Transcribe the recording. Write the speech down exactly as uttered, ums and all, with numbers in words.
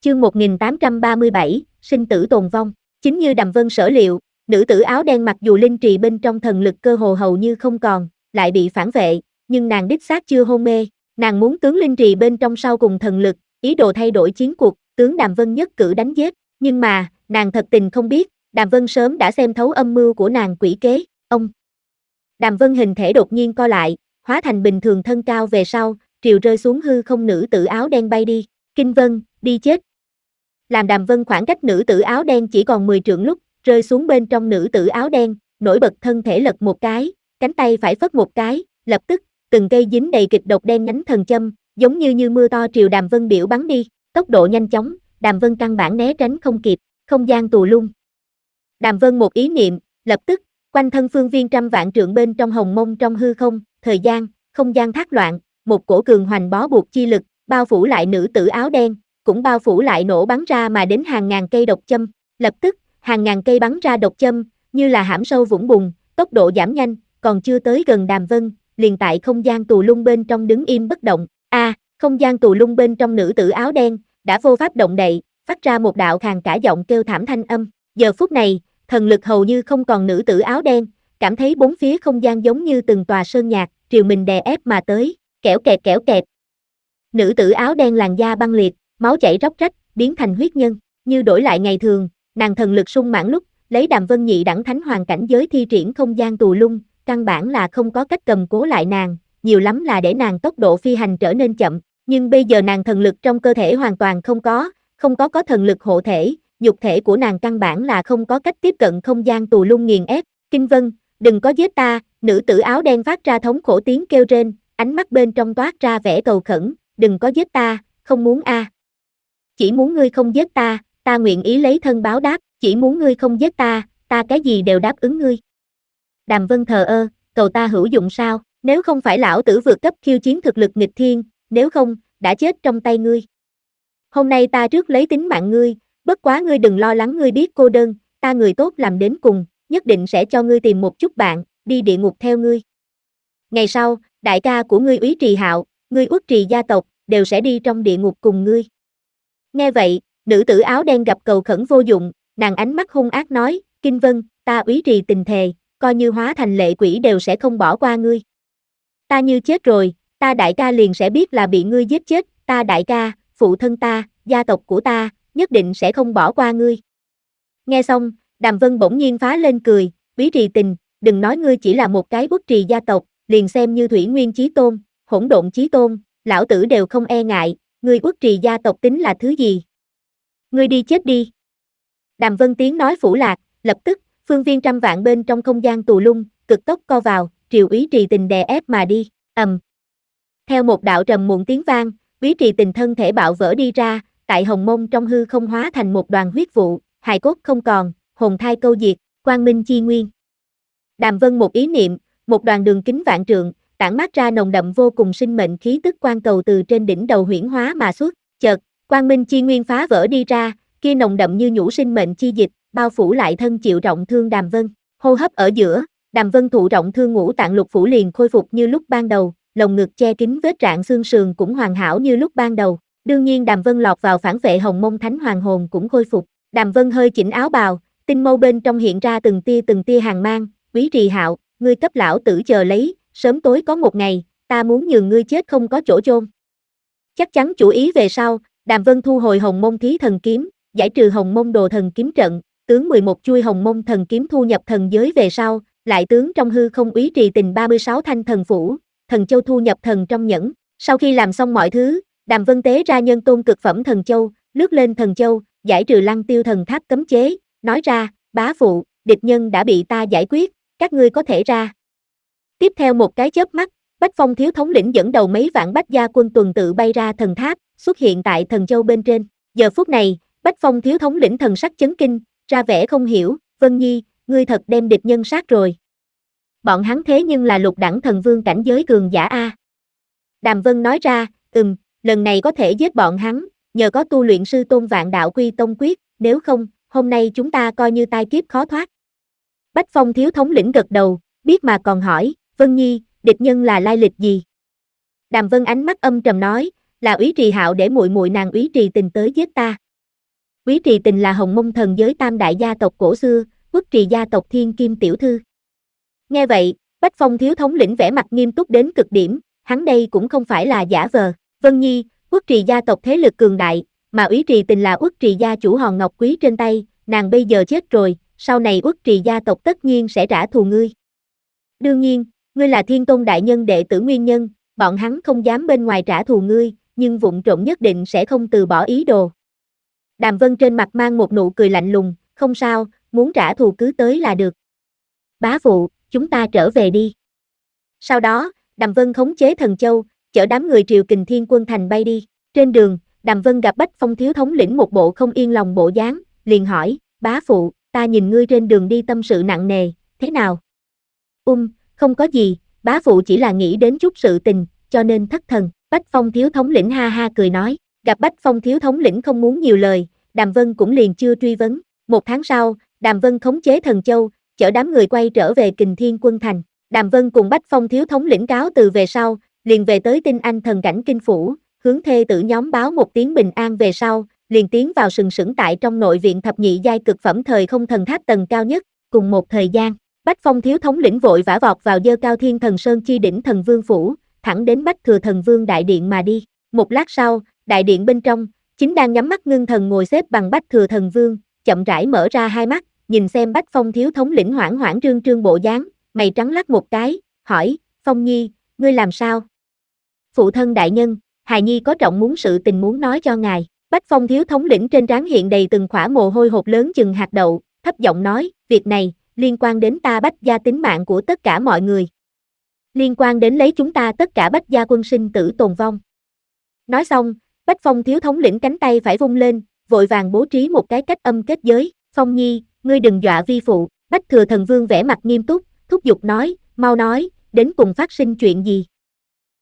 Chương một nghìn tám trăm ba mươi bảy, sinh tử tồn vong. Chính như Đàm Vân sở liệu, nữ tử áo đen mặc dù linh trì bên trong thần lực cơ hồ hầu như không còn, lại bị phản vệ, nhưng nàng đích xác chưa hôn mê. Nàng muốn tướng linh trì bên trong sau cùng thần lực, ý đồ thay đổi chiến cuộc, tướng Đàm Vân nhất cử đánh giết. Nhưng mà, nàng thật tình không biết, Đàm Vân sớm đã xem thấu âm mưu của nàng quỷ kế. Ông Đàm Vân hình thể đột nhiên co lại, hóa thành bình thường thân cao về sau, triều rơi xuống hư không nữ tử áo đen bay đi. Kinh Vân, đi chết. Làm Đàm Vân khoảng cách nữ tử áo đen chỉ còn mười trượng lúc, rơi xuống bên trong nữ tử áo đen, nổi bật thân thể lật một cái, cánh tay phải phất một cái, lập tức, từng cây dính đầy kịch độc đen nhánh thần châm, giống như như mưa to triều Đàm Vân biểu bắn đi, tốc độ nhanh chóng, Đàm Vân căn bản né tránh không kịp, không gian tù lung. Đàm Vân một ý niệm, lập tức, quanh thân phương viên trăm vạn trượng bên trong hồng mông trong hư không, thời gian, không gian thác loạn, một cổ cường hoành bó buộc chi lực, bao phủ lại nữ tử áo đen, cũng bao phủ lại nổ bắn ra mà đến hàng ngàn cây độc châm, lập tức, hàng ngàn cây bắn ra độc châm, như là hãm sâu vũng bùn, tốc độ giảm nhanh, còn chưa tới gần Đàm Vân, liền tại không gian tù lung bên trong đứng im bất động. A, à, không gian tù lung bên trong nữ tử áo đen đã vô pháp động đậy, phát ra một đạo khàn cả giọng kêu thảm thanh âm. Giờ phút này, thần lực hầu như không còn nữ tử áo đen, cảm thấy bốn phía không gian giống như từng tòa sơn nhạc, triều mình đè ép mà tới, kẽo kẹt kẽo kẹt. Nữ tử áo đen làn da băng liệt, máu chảy róc rách, biến thành huyết nhân, như đổi lại ngày thường, nàng thần lực sung mãn lúc, lấy Đàm Vân nhị đẳng thánh hoàng cảnh giới thi triển không gian tù lung, căn bản là không có cách cầm cố lại nàng, nhiều lắm là để nàng tốc độ phi hành trở nên chậm, nhưng bây giờ nàng thần lực trong cơ thể hoàn toàn không có, không có có thần lực hộ thể, nhục thể của nàng căn bản là không có cách tiếp cận không gian tù lung nghiền ép. Kinh Vân, đừng có giết ta, nữ tử áo đen phát ra thống khổ tiếng kêu rên, ánh mắt bên trong toát ra vẻ cầu khẩn, đừng có giết ta, không muốn a. À. Chỉ muốn ngươi không giết ta, ta nguyện ý lấy thân báo đáp, chỉ muốn ngươi không giết ta, ta cái gì đều đáp ứng ngươi. Đàm Vân thờ ơ, cầu ta hữu dụng sao, nếu không phải lão tử vượt cấp khiêu chiến thực lực nghịch thiên, nếu không, đã chết trong tay ngươi. Hôm nay ta trước lấy tính mạng ngươi, bất quá ngươi đừng lo lắng, ngươi biết cô đơn, ta người tốt làm đến cùng, nhất định sẽ cho ngươi tìm một chút bạn, đi địa ngục theo ngươi. Ngày sau, đại ca của ngươi Úy Trì Hạo, ngươi Uất Trì gia tộc, đều sẽ đi trong địa ngục cùng ngươi. Nghe vậy, nữ tử áo đen gặp cầu khẩn vô dụng, nàng ánh mắt hung ác nói, Kinh Vân, ta Úy Trì tình thề, coi như hóa thành lệ quỷ đều sẽ không bỏ qua ngươi. Ta như chết rồi, ta đại ca liền sẽ biết là bị ngươi giết chết, ta đại ca, phụ thân ta, gia tộc của ta, nhất định sẽ không bỏ qua ngươi. Nghe xong, Đàm Vân bỗng nhiên phá lên cười, Úy Trì tình, đừng nói ngươi chỉ là một cái Uất Trì gia tộc, liền xem như Thủy Nguyên Chí Tôn, Hỗn Độn Chí Tôn, lão tử đều không e ngại, ngươi Uất Trì gia tộc tính là thứ gì? Ngươi đi chết đi. Đàm Vân tiếng nói phủ lạc, lập tức, phương viên trăm vạn bên trong không gian tù lung, cực tốc co vào, triều Úy Trì tình đè ép mà đi, ầm. Theo một đạo trầm muộn tiếng vang, Úy Trì tình thân thể bạo vỡ đi ra, tại hồng mông trong hư không hóa thành một đoàn huyết vụ, hài cốt không còn, hồn thai câu diệt, quang minh chi nguyên. Đàm Vân một ý niệm, một đoàn đường kính vạn trượng, tản mát ra nồng đậm vô cùng sinh mệnh khí tức quang cầu từ trên đỉnh đầu huyễn hóa mà xuất, chợt, quang minh chi nguyên phá vỡ đi ra, kia nồng đậm như nhũ sinh mệnh chi dịch, bao phủ lại thân chịu trọng thương Đàm Vân. Hô hấp ở giữa, Đàm Vân thụ trọng thương ngũ tạng lục phủ liền khôi phục như lúc ban đầu, lồng ngực che kín vết rạn xương sườn cũng hoàn hảo như lúc ban đầu. Đương nhiên Đàm Vân lọt vào phản vệ hồng mông thánh hoàng hồn cũng khôi phục. Đàm Vân hơi chỉnh áo bào, tinh mâu bên trong hiện ra từng tia từng tia hàn mang, Úy Trì Hạo, ngươi cấp lão tử chờ lấy, sớm tối có một ngày, ta muốn nhường ngươi chết không có chỗ chôn. Chắc chắn chủ ý về sau, Đàm Vân thu hồi hồng mông thí thần kiếm, giải trừ hồng mông đồ thần kiếm trận, tướng mười một chuôi hồng mông thần kiếm thu nhập thần giới về sau, lại tướng trong hư không Úy Trì tình ba mươi sáu thanh thần phủ, thần châu thu nhập thần trong nhẫn. Sau khi làm xong mọi thứ, Đàm Vân tế ra nhân tôn cực phẩm thần châu, lướt lên thần châu, giải trừ lăng tiêu thần tháp cấm chế, nói ra, bá phụ, địch nhân đã bị ta giải quyết, các ngươi có thể ra. Tiếp theo một cái chớp mắt, Bách Phong thiếu thống lĩnh dẫn đầu mấy vạn bách gia quân tuần tự bay ra thần tháp, xuất hiện tại thần châu bên trên. Giờ phút này, Bách Phong thiếu thống lĩnh thần sắc chấn kinh, ra vẻ không hiểu, Vân Nhi, ngươi thật đem địch nhân sát rồi. Bọn hắn thế nhưng là lục đẳng thần vương cảnh giới cường giả a. Đàm Vân nói ra, ừm, lần này có thể giết bọn hắn, nhờ có tu luyện sư tôn vạn đạo quy tông quyết, nếu không, hôm nay chúng ta coi như tai kiếp khó thoát. Bách Phong thiếu thống lĩnh gật đầu, biết mà còn hỏi, Vân Nhi, địch nhân là lai lịch gì? Đàm Vân ánh mắt âm trầm nói, là Úy Trì Hạo để muội muội nàng Úy Trì tình tới giết ta. Úy Trì Tình là Hồng Mông thần giới tam đại gia tộc cổ xưa, Uất Trì gia tộc thiên kim tiểu thư. Nghe vậy, Bách Phong thiếu thống lĩnh vẻ mặt nghiêm túc đến cực điểm, hắn đây cũng không phải là giả vờ. Vân Nhi, Uất Trì gia tộc thế lực cường đại, mà Úy Trì Tình là Uất Trì gia chủ hòn ngọc quý trên tay, nàng bây giờ chết rồi, sau này Uất Trì gia tộc tất nhiên sẽ trả thù ngươi. Đương nhiên, ngươi là Thiên Tôn đại nhân đệ tử nguyên nhân, bọn hắn không dám bên ngoài trả thù ngươi, nhưng vụng trộm nhất định sẽ không từ bỏ ý đồ. Đàm Vân trên mặt mang một nụ cười lạnh lùng, không sao, muốn trả thù cứ tới là được. Bá phụ, chúng ta trở về đi. Sau đó, Đàm Vân khống chế thần châu, chở đám người triều kình thiên quân thành bay đi. Trên đường, Đàm Vân gặp Bách Phong thiếu thống lĩnh một bộ không yên lòng bộ dáng, liền hỏi, bá phụ, ta nhìn ngươi trên đường đi tâm sự nặng nề, thế nào? Um, không có gì, bá phụ chỉ là nghĩ đến chút sự tình, cho nên thất thần. Bách Phong thiếu thống lĩnh ha ha cười nói, gặp Bách Phong thiếu thống lĩnh không muốn nhiều lời, Đàm Vân cũng liền chưa truy vấn. Một tháng sau, Đàm Vân khống chế thần châu, chở đám người quay trở về kình thiên quân thành. Đàm Vân cùng Bách Phong thiếu thống lĩnh cáo từ về sau, liền về tới Tinh Anh thần cảnh kinh phủ, hướng thê tử nhóm báo một tiếng bình an về sau, liền tiến vào sừng sững tại trong nội viện thập nhị giai cực phẩm thời không thần tháp tầng cao nhất. Cùng một thời gian, Bách Phong thiếu thống lĩnh vội vã vọt vào dơ cao thiên thần sơn chi đỉnh thần vương phủ, thẳng đến Bách Thừa thần vương đại điện mà đi. Một lát sau, đại điện bên trong, chính đang nhắm mắt ngưng thần ngồi xếp bằng Bách Thừa thần vương, chậm rãi mở ra hai mắt, nhìn xem Bách Phong thiếu thống lĩnh hoảng hoảng trương trương bộ dáng, mày trắng lắc một cái, hỏi, Phong Nhi, ngươi làm sao? Phụ thân đại nhân, hài nhi có trọng muốn sự tình muốn nói cho ngài. Bách Phong thiếu thống lĩnh trên trán hiện đầy từng khỏa mồ hôi hột lớn chừng hạt đậu, thấp giọng nói, việc này, liên quan đến ta Bách gia tính mạng của tất cả mọi người. Liên quan đến lấy chúng ta tất cả Bách gia quân sinh tử tồn vong. Nói xong, Bách Phong thiếu thống lĩnh cánh tay phải vung lên, vội vàng bố trí một cái cách âm kết giới. Phong Nhi, ngươi đừng dọa vi phụ. Bách Thừa thần vương vẻ mặt nghiêm túc, thúc giục nói, mau nói, đến cùng phát sinh chuyện gì?